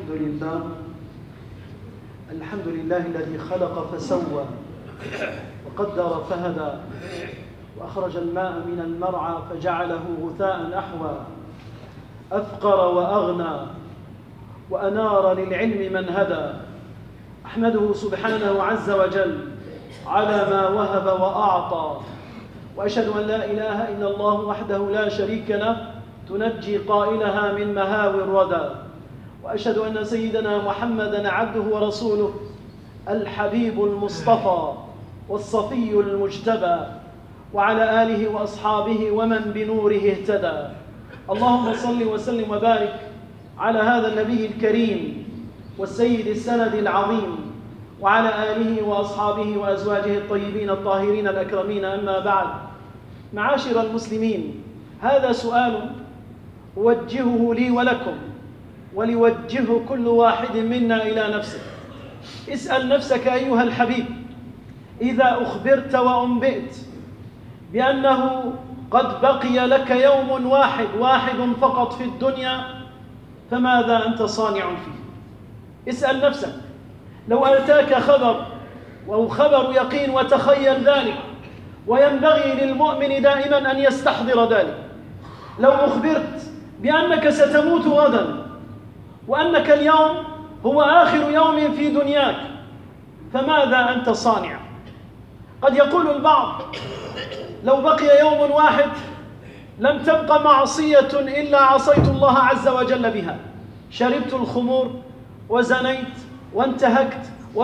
الحمد لله الذي خلق فسوى وقدر فهدى وأخرج الماء من المرعى فجعله غثاء أحوى أفقر وأغنى وأنار للعلم من هدى. أحمده سبحانه عز وجل على ما وهب وأعطى، وأشهد أن لا إله إلا الله وحده لا شريك له تنجي قائلها من مهاوي الردى. وأشهد أن سيدنا محمدًا عبده ورسوله الحبيب المصطفى والصفي المجتبى، وعلى آله وأصحابه ومن بنوره اهتدى. اللهم صل وسلم وبارك على هذا النبي الكريم والسيد السند العظيم، وعلى آله وأصحابه وأزواجه الطيبين الطاهرين الأكرمين. أما بعد، معاشر المسلمين، هذا سؤال أوجهه لي ولكم وليوجهه كل واحد منا إلى نفسه. اسأل نفسك أيها الحبيب، إذا أخبرت وأنبئت بأنه قد بقي لك يوم واحد فقط في الدنيا، فماذا أنت صانع فيه؟ اسأل نفسك. لو أتاك خبر أو خبر يقين وتخيل ذلك، وينبغي للمؤمن دائما أن يستحضر ذلك. لو أخبرت بأنك ستموت غدا، وأنك اليوم هو آخر يوم في دنياك، فماذا أنت صانع؟ قد يقول البعض: لو بقي يوم واحد لم تبق معصية إلا عصيت الله عز وجل بها. شربت الخمور وزنيت وانتهكت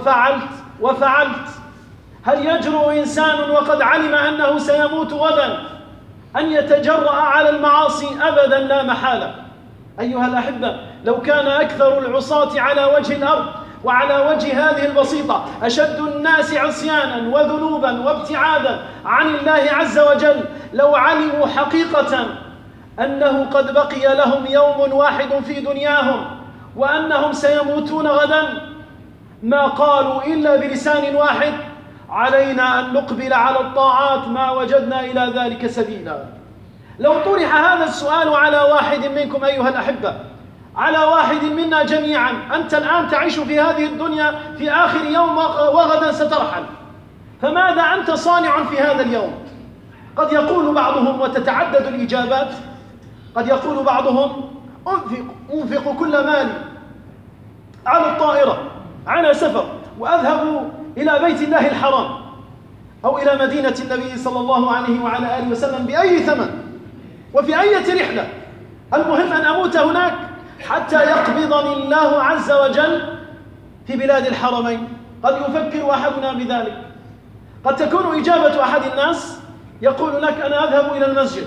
وفعلت. هل يجرؤ إنسان وقد علم أنه سيموت غدا أن يتجرأ على المعاصي؟ أبدا، لا محالة. أيها الأحبة، لو كان أكثر العصاة على وجه الأرض وعلى وجه هذه البسيطة أشد الناس عصيانا وذنوبا وابتعادا عن الله عز وجل، لو علموا حقيقة أنه قد بقي لهم يوم واحد في دنياهم وأنهم سيموتون غدا، ما قالوا إلا بلسان واحد: علينا أن نقبل على الطاعات ما وجدنا إلى ذلك سبيلا. لو طرح هذا السؤال على واحد منكم أيها الأحبة، على واحد منا جميعا: أنت الآن تعيش في هذه الدنيا في آخر يوم وغدا سترحل، فماذا أنت صانع في هذا اليوم؟ قد يقول بعضهم، وتتعدد الإجابات، قد يقول بعضهم: أنفق كل مالي على الطائرة، على سفر، وأذهب إلى بيت الله الحرام أو إلى مدينة النبي صلى الله عليه وعلى آله وسلم بأي ثمن وفي أي رحلة، المهم أن أموت هناك حتى يقبضني الله عز وجل في بلاد الحرمين. قد يفكر أحدنا بذلك. قد تكون إجابة أحد الناس يقول لك: أنا أذهب إلى المسجد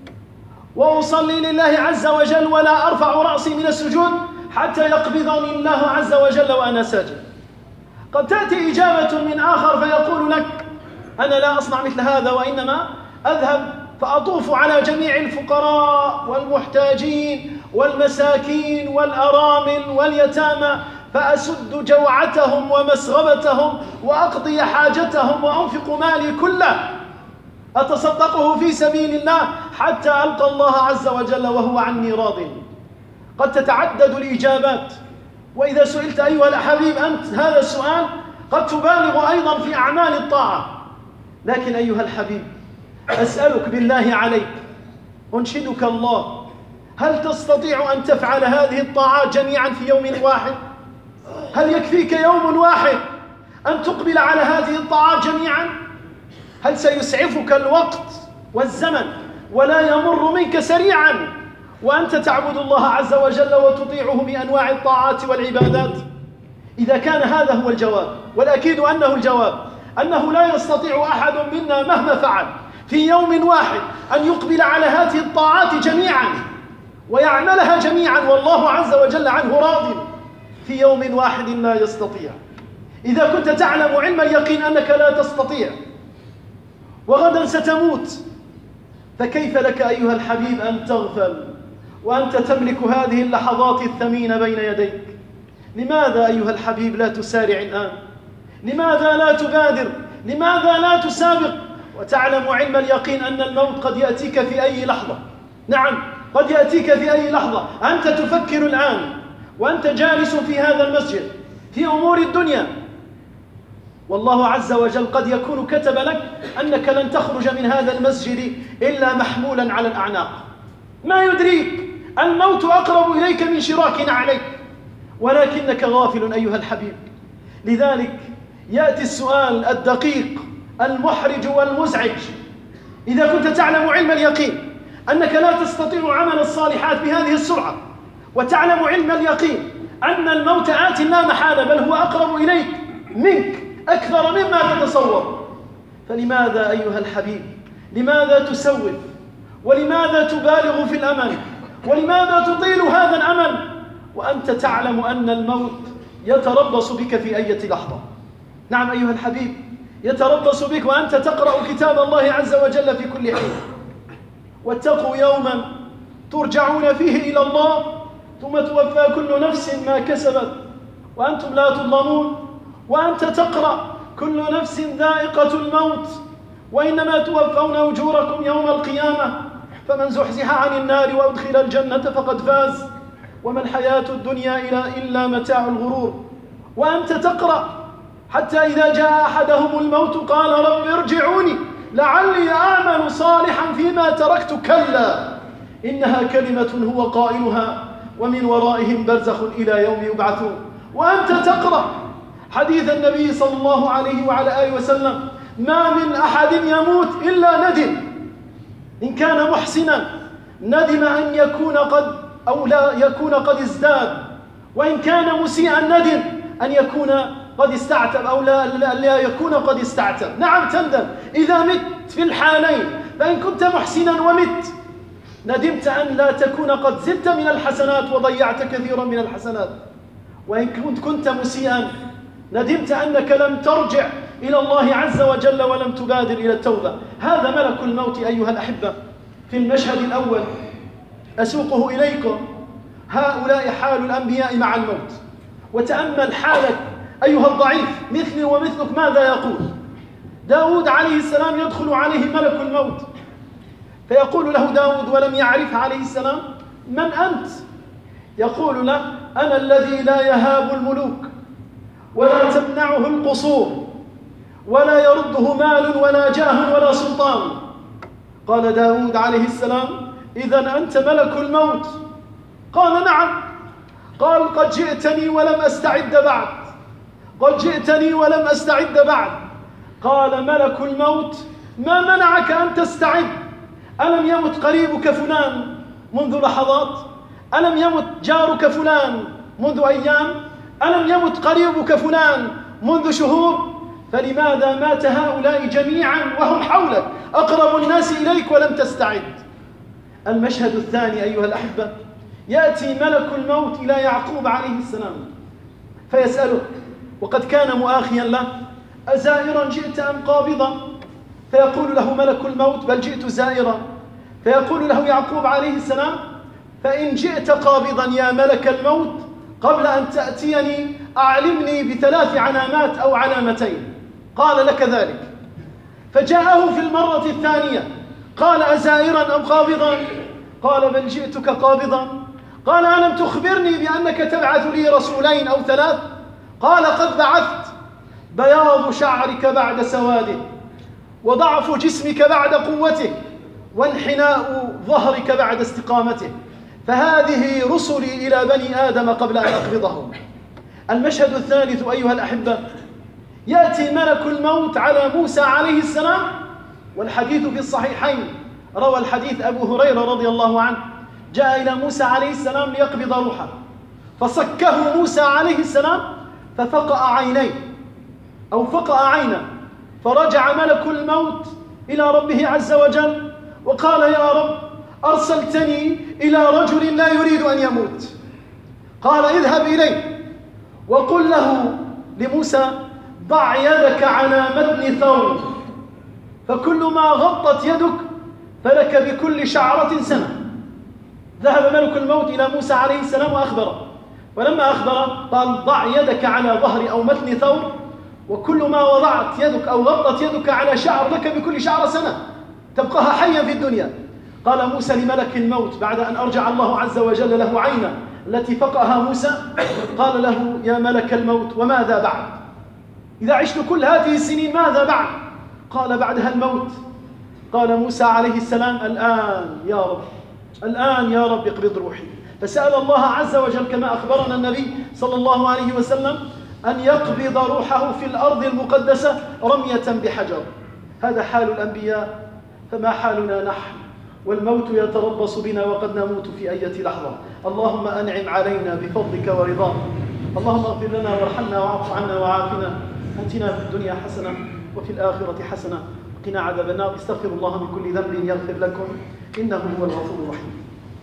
وأصلي لله عز وجل ولا أرفع رأسي من السجود حتى يقبضني الله عز وجل وأنا ساجد. قد تأتي إجابة من آخر فيقول لك: أنا لا أصنع مثل هذا، وإنما أذهب فأطوف على جميع الفقراء والمحتاجين والمساكين والأرامل واليتامى، فأسد جوعتهم ومسغبتهم وأقضي حاجتهم وأنفق مالي كله، أتصدقه في سبيل الله حتى ألقى الله عز وجل وهو عني راض. قد تتعدد الإجابات. وإذا سئلت أيها الحبيب أنت هذا السؤال، قد تبالغ أيضا في أعمال الطاعة. لكن أيها الحبيب، أسألك بالله عليك، أنشدك الله، هل تستطيع أن تفعل هذه الطاعات جميعا في يوم واحد؟ هل يكفيك يوم واحد أن تقبل على هذه الطاعات جميعا؟ هل سيسعفك الوقت والزمن ولا يمر منك سريعا وأنت تعبد الله عز وجل وتطيعه بأنواع الطاعات والعبادات؟ إذا كان هذا هو الجواب، والأكيد أنه الجواب، أنه لا يستطيع أحد منا مهما فعل في يوم واحد أن يقبل على هذه الطاعات جميعا ويعملها جميعا والله عز وجل عنه راض، في يوم واحد لا يستطيع. إذا كنت تعلم علم اليقين أنك لا تستطيع وغدا ستموت، فكيف لك أيها الحبيب أن تغفل وأنت تملك هذه اللحظات الثمينة بين يديك؟ لماذا أيها الحبيب لا تسارع الآن؟ لماذا لا تبادر؟ لماذا لا تسابق وتعلم علم اليقين أن الموت قد يأتيك في أي لحظة؟ نعم، قد يأتيك في أي لحظة. أنت تفكر الآن وأنت جالس في هذا المسجد في أمور الدنيا، والله عز وجل قد يكون كتب لك أنك لن تخرج من هذا المسجد إلا محمولا على الأعناق. ما يدريك، الموت أقرب إليك من شراك عليك، ولكنك غافل أيها الحبيب. لذلك يأتي السؤال الدقيق المحرج والمزعج: إذا كنت تعلم علم اليقين أنك لا تستطيع عمل الصالحات بهذه السرعة، وتعلم علم اليقين أن الموت آت لا محالة، بل هو أقرب إليك منك أكثر مما تتصور، فلماذا أيها الحبيب، لماذا تسوف، ولماذا تبالغ في الأمل، ولماذا تطيل هذا الأمل وأنت تعلم أن الموت يتربص بك في أي لحظة؟ نعم أيها الحبيب، يتربص بك وأنت تقرأ كتاب الله عز وجل في كل حين. واتقوا يوما ترجعون فيه إلى الله ثم توفى كل نفس ما كسبت وأنتم لا تظلمون. وأنت تقرأ كل نفس ذائقة الموت وإنما توفون أجوركم يوم القيامة، فمن زحزح عن النار وأدخل الجنة فقد فاز وما الحياة الدنيا إلا متاع الغرور. وأنت تقرأ حتى إذا جاء أحدهم الموت قال رب ارجعوني لعلي أعمل صالحا فيما تركت، كلا إنها كلمة هو قائلها ومن ورائهم برزخ إلى يوم يبعثون. وأنت تقرأ حديث النبي صلى الله عليه وعلى آله وسلم: ما من أحد يموت إلا ندم، إن كان محسنا ندم أن يكون قد أو لا يكون قد ازداد، وإن كان مسيئا ندم أن يكون قد استعتب أو لا يكون قد استعتب. نعم تندم إذا مت في الحالين، فإن كنت محسنا ومت ندمت أن لا تكون قد زدت من الحسنات وضيعت كثيرا من الحسنات، وإن كنت مسيئا ندمت أنك لم ترجع إلى الله عز وجل ولم تبادر إلى التوبة. هذا ملك الموت أيها الأحبة. في المشهد الأول أسوقه إليكم هؤلاء حال الأنبياء مع الموت، وتأمل حالك أيها الضعيف مثلي ومثلك ماذا يقول. داود عليه السلام يدخل عليه ملك الموت فيقول له داود ولم يعرف عليه السلام: من أنت؟ يقول له: أنا الذي لا يهاب الملوك ولا تمنعه القصور ولا يرده مال ولا جاه ولا سلطان. قال داود عليه السلام: إذن أنت ملك الموت؟ قال: نعم. قال: قد جئتني ولم أستعد بعد، قد جئتني ولم أستعد بعد. قال ملك الموت: ما منعك أن تستعد؟ ألم يمت قريبك فلان منذ لحظات؟ ألم يمت جارك فلان منذ أيام؟ ألم يمت قريبك فلان منذ شهور؟ فلماذا مات هؤلاء جميعا وهم حولك أقرب الناس إليك ولم تستعد؟ المشهد الثاني أيها الأحبة، يأتي ملك الموت إلى يعقوب عليه السلام فيسأله، وقد كان مؤاخيا له: أزائرا جئت أم قابضا؟ فيقول له ملك الموت: بل جئت زائرا. فيقول له يعقوب عليه السلام: فإن جئت قابضا يا ملك الموت قبل أن تأتيني أعلمني ب3 علامات أو علامتين. قال: لك ذلك. فجاءه في المرة الثانية قال: أزائرا أم قابضا؟ قال: بل جئتك قابضا. قال: ألم تخبرني بأنك تبعث لي رسولين أو 3؟ قال: قد بعثت. بياض شعرك بعد سواده، وضعف جسمك بعد قوته، وانحناء ظهرك بعد استقامته، فهذه رسلي إلى بني آدم قبل أن أقبضهم. المشهد الثالث أيها الأحبة، يأتي ملك الموت على موسى عليه السلام، والحديث في الصحيحين. روى الحديث أبو هريرة رضي الله عنه: جاء إلى موسى عليه السلام ليقبض روحه، فصكه موسى عليه السلام ففقأ عينيه أو فقأ عينه، فرجع ملك الموت إلى ربه عز وجل وقال: يا رب، أرسلتني إلى رجل لا يريد أن يموت. قال: اذهب إليه وقل له لموسى: ضع يدك على متن ثوب، فكل ما غطت يدك فلك بكل شعرة سنة. ذهب ملك الموت إلى موسى عليه السلام وأخبره، ولما أخبره قال: ضع يدك على ظهر أو متن ثوب، وكل ما وضعت يدك أو غطت يدك على شعر لك بكل شعر سنة، تبقاها حيا في الدنيا. قال موسى لملك الموت بعد أن أرجع الله عز وجل له عينه: التي فقأها موسى قال له يا ملك الموت وماذا بعد؟ إذا عشت كل هذه السنين ماذا بعد؟ قال بعدها الموت. قال موسى عليه السلام الآن يا رب، الآن يا رب اقبض روحي. فسأل الله عز وجل كما أخبرنا النبي صلى الله عليه وسلم أن يقبض روحه في الأرض المقدسة رمية بحجر. هذا حال الأنبياء، فما حالنا نحن؟ والموت يتربص بنا وقد نموت في أي لحظة. اللهم أنعم علينا بفضلك ورضاك. اللهم اغفر لنا وارحمنا واعف عنا وعافنا، أتنا في الدنيا حسنة وفي الآخرة حسنة وقنا عذاب النار. استغفروا الله من كل ذنب يغفر لكم إنه هو الغفور الرحيم.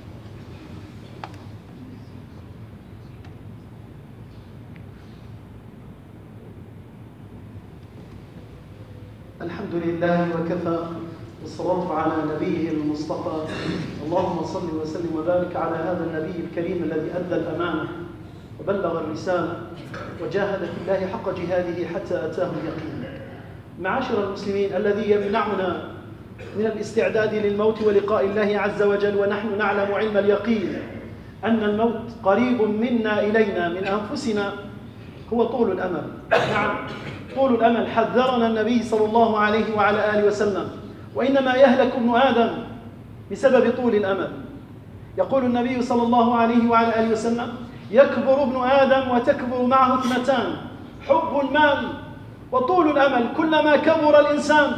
الحمد لله وكفى، والصلاة على نبيه المصطفى. اللهم صل وسلم وبارك على هذا النبي الكريم الذي أدى الأمانة وبلغ الرسالة وجاهد في الله حق جهاده حتى أتاه اليقين. معاشر المسلمين، الذي يمنعنا من الاستعداد للموت ولقاء الله عز وجل ونحن نعلم علم اليقين أن الموت قريب منا إلينا من أنفسنا هو طول الأمل. نعم، طول الأمل حذرنا النبي صلى الله عليه وعلى آله وسلم، وإنما يهلك ابن آدم بسبب طول الأمل. يقول النبي صلى الله عليه وعلى آله وسلم يكبر ابن آدم وتكبر معه اثنتان: حب المال وطول الأمل. كلما كبر الإنسان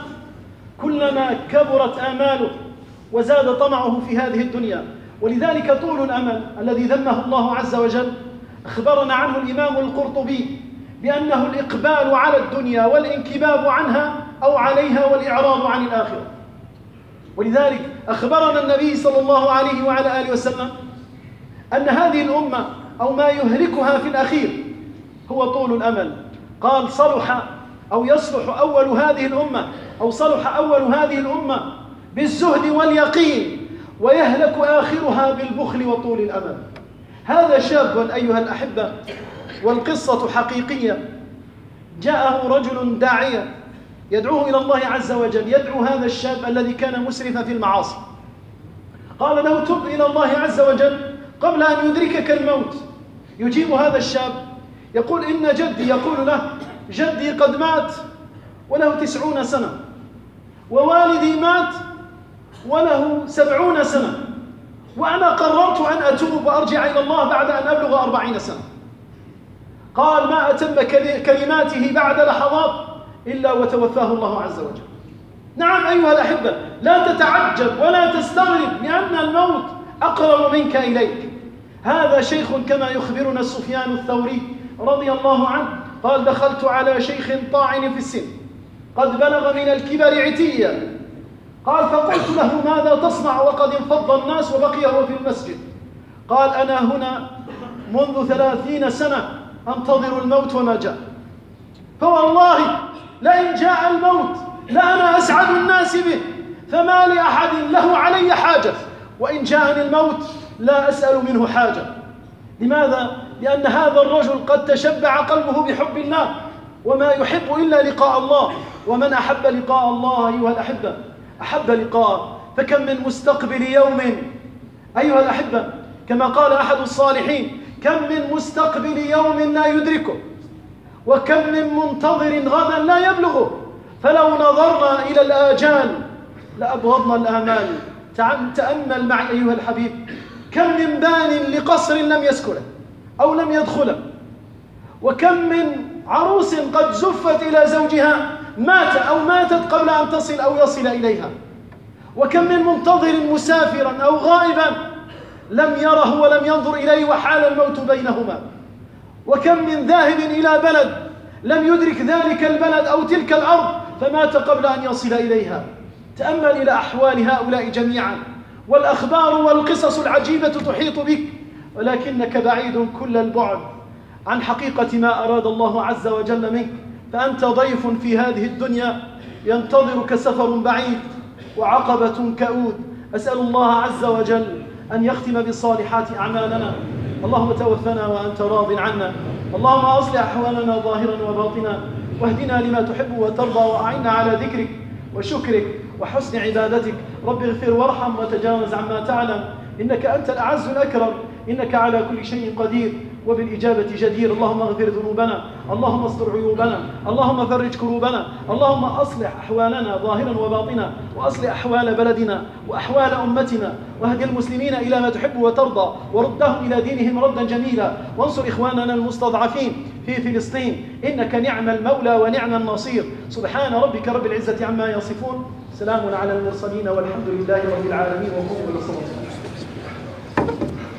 كلما كبرت آماله وزاد طمعه في هذه الدنيا. ولذلك طول الأمل الذي ذمه الله عز وجل أخبرنا عنه الإمام القرطبي بأنه الإقبال على الدنيا والانكباب عنها أو عليها والإعراض عن الآخرة. ولذلك أخبرنا النبي صلى الله عليه وعلى آله وسلم أن هذه الأمة أو ما يهلكها في الأخير هو طول الأمل. قال صلح أو يصلح أول هذه الأمة أو صلح أول هذه الأمة بالزهد واليقين، ويهلك آخرها بالبخل وطول الأمل. هذا شاب أيها الأحبة، والقصة حقيقية. جاءه رجل داعية يدعوه إلى الله عز وجل، يدعو هذا الشاب الذي كان مسرفا في المعاصي. قال له تب إلى الله عز وجل قبل أن يدركك الموت. يجيب هذا الشاب يقول إن جدي، يقول له جدي قد مات وله 90 سنة، ووالدي مات وله 70 سنة، وأنا قررت أن أتوب وأرجع إلى الله بعد أن أبلغ 40 سنة. قال ما أتم كلماته بعد لحظات إلا وتوفاه الله عز وجل. نعم أيها الأحبة، لا تتعجب ولا تستغرب، لأن الموت أقرب منك إليك. هذا شيخ كما يخبرنا سفيان الثوري رضي الله عنه قال دخلت على شيخ طاعن في السن قد بلغ من الكبر عتيا. قال فقلت له ماذا تصنع وقد انفض الناس وبقي هو في المسجد؟ قال أنا هنا منذ 30 سنة أنتظر الموت وما جاء، فوالله لئن جاء الموت لأنا أسعد الناس به، فما لأحد له علي حاجة، وإن جاءني الموت لا أسأل منه حاجة. لماذا؟ لأن هذا الرجل قد تشبع قلبه بحب الله، وما يحب إلا لقاء الله، ومن أحب لقاء الله أيها الأحبة أحب لقاء. فكم من مستقبل يوم أيها الأحبة، كما قال أحد الصالحين كم من مستقبل يوم لا يدركه، وكم من منتظر غدا لا يبلغه. فلو نظرنا إلى الآجال لأبغضنا الآمال. تأمل معي أيها الحبيب، كم من بان لقصر لم يسكنه أو لم يدخله، وكم من عروس قد زفت إلى زوجها مات أو ماتت قبل أن تصل أو يصل إليها، وكم من منتظر مسافرا أو غائبا لم يره ولم ينظر إليه وحال الموت بينهما، وكم من ذاهب إلى بلد لم يدرك ذلك البلد أو تلك الأرض فمات قبل أن يصل إليها. تأمل إلى أحوال هؤلاء جميعا، والأخبار والقصص العجيبة تحيط بك، ولكنك بعيد كل البعد عن حقيقة ما أراد الله عز وجل منك. فأنت ضيف في هذه الدنيا ينتظرك سفر بعيد وعقبة كؤود. أسأل الله عز وجل أن يختم بصالحات أعمالنا. اللهم توفنا وأنت راض عنا، اللهم أصلح أحوالنا ظاهرا وباطنا، واهدنا لما تحب وترضى، وأعنا على ذكرك وشكرك وحسن عبادتك. رب اغفر وارحم وتجاوز عما تعلم، إنك أنت الأعز الأكرم، إنك على كل شيء قدير وبالإجابة جدير. اللهم اغفر ذنوبنا، اللهم استر عيوبنا، اللهم فرج كروبنا، اللهم أصلح أحوالنا ظاهرا وباطنا، وأصلح أحوال بلدنا وأحوال أمتنا، واهد المسلمين إلى ما تحب وترضى، وردهم إلى دينهم ردا جميلا، وانصر إخواننا المستضعفين في فلسطين، إنك نعم المولى ونعم النصير. سبحان ربك رب العزة عما يصفون، سلام على المرسلين والحمد لله رب العالمين، وقوموا إلى الصلاة.